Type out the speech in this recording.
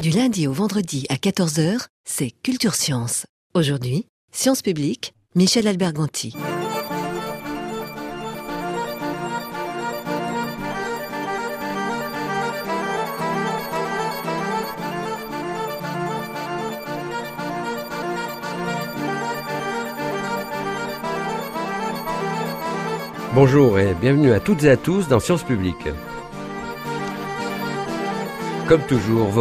Du lundi au vendredi à 14 h, c'est Culture Science. Aujourd'hui, Sciences publiques, Michel Alberganti. Bonjour et bienvenue à toutes et à tous dans Sciences publiques. Comme toujours,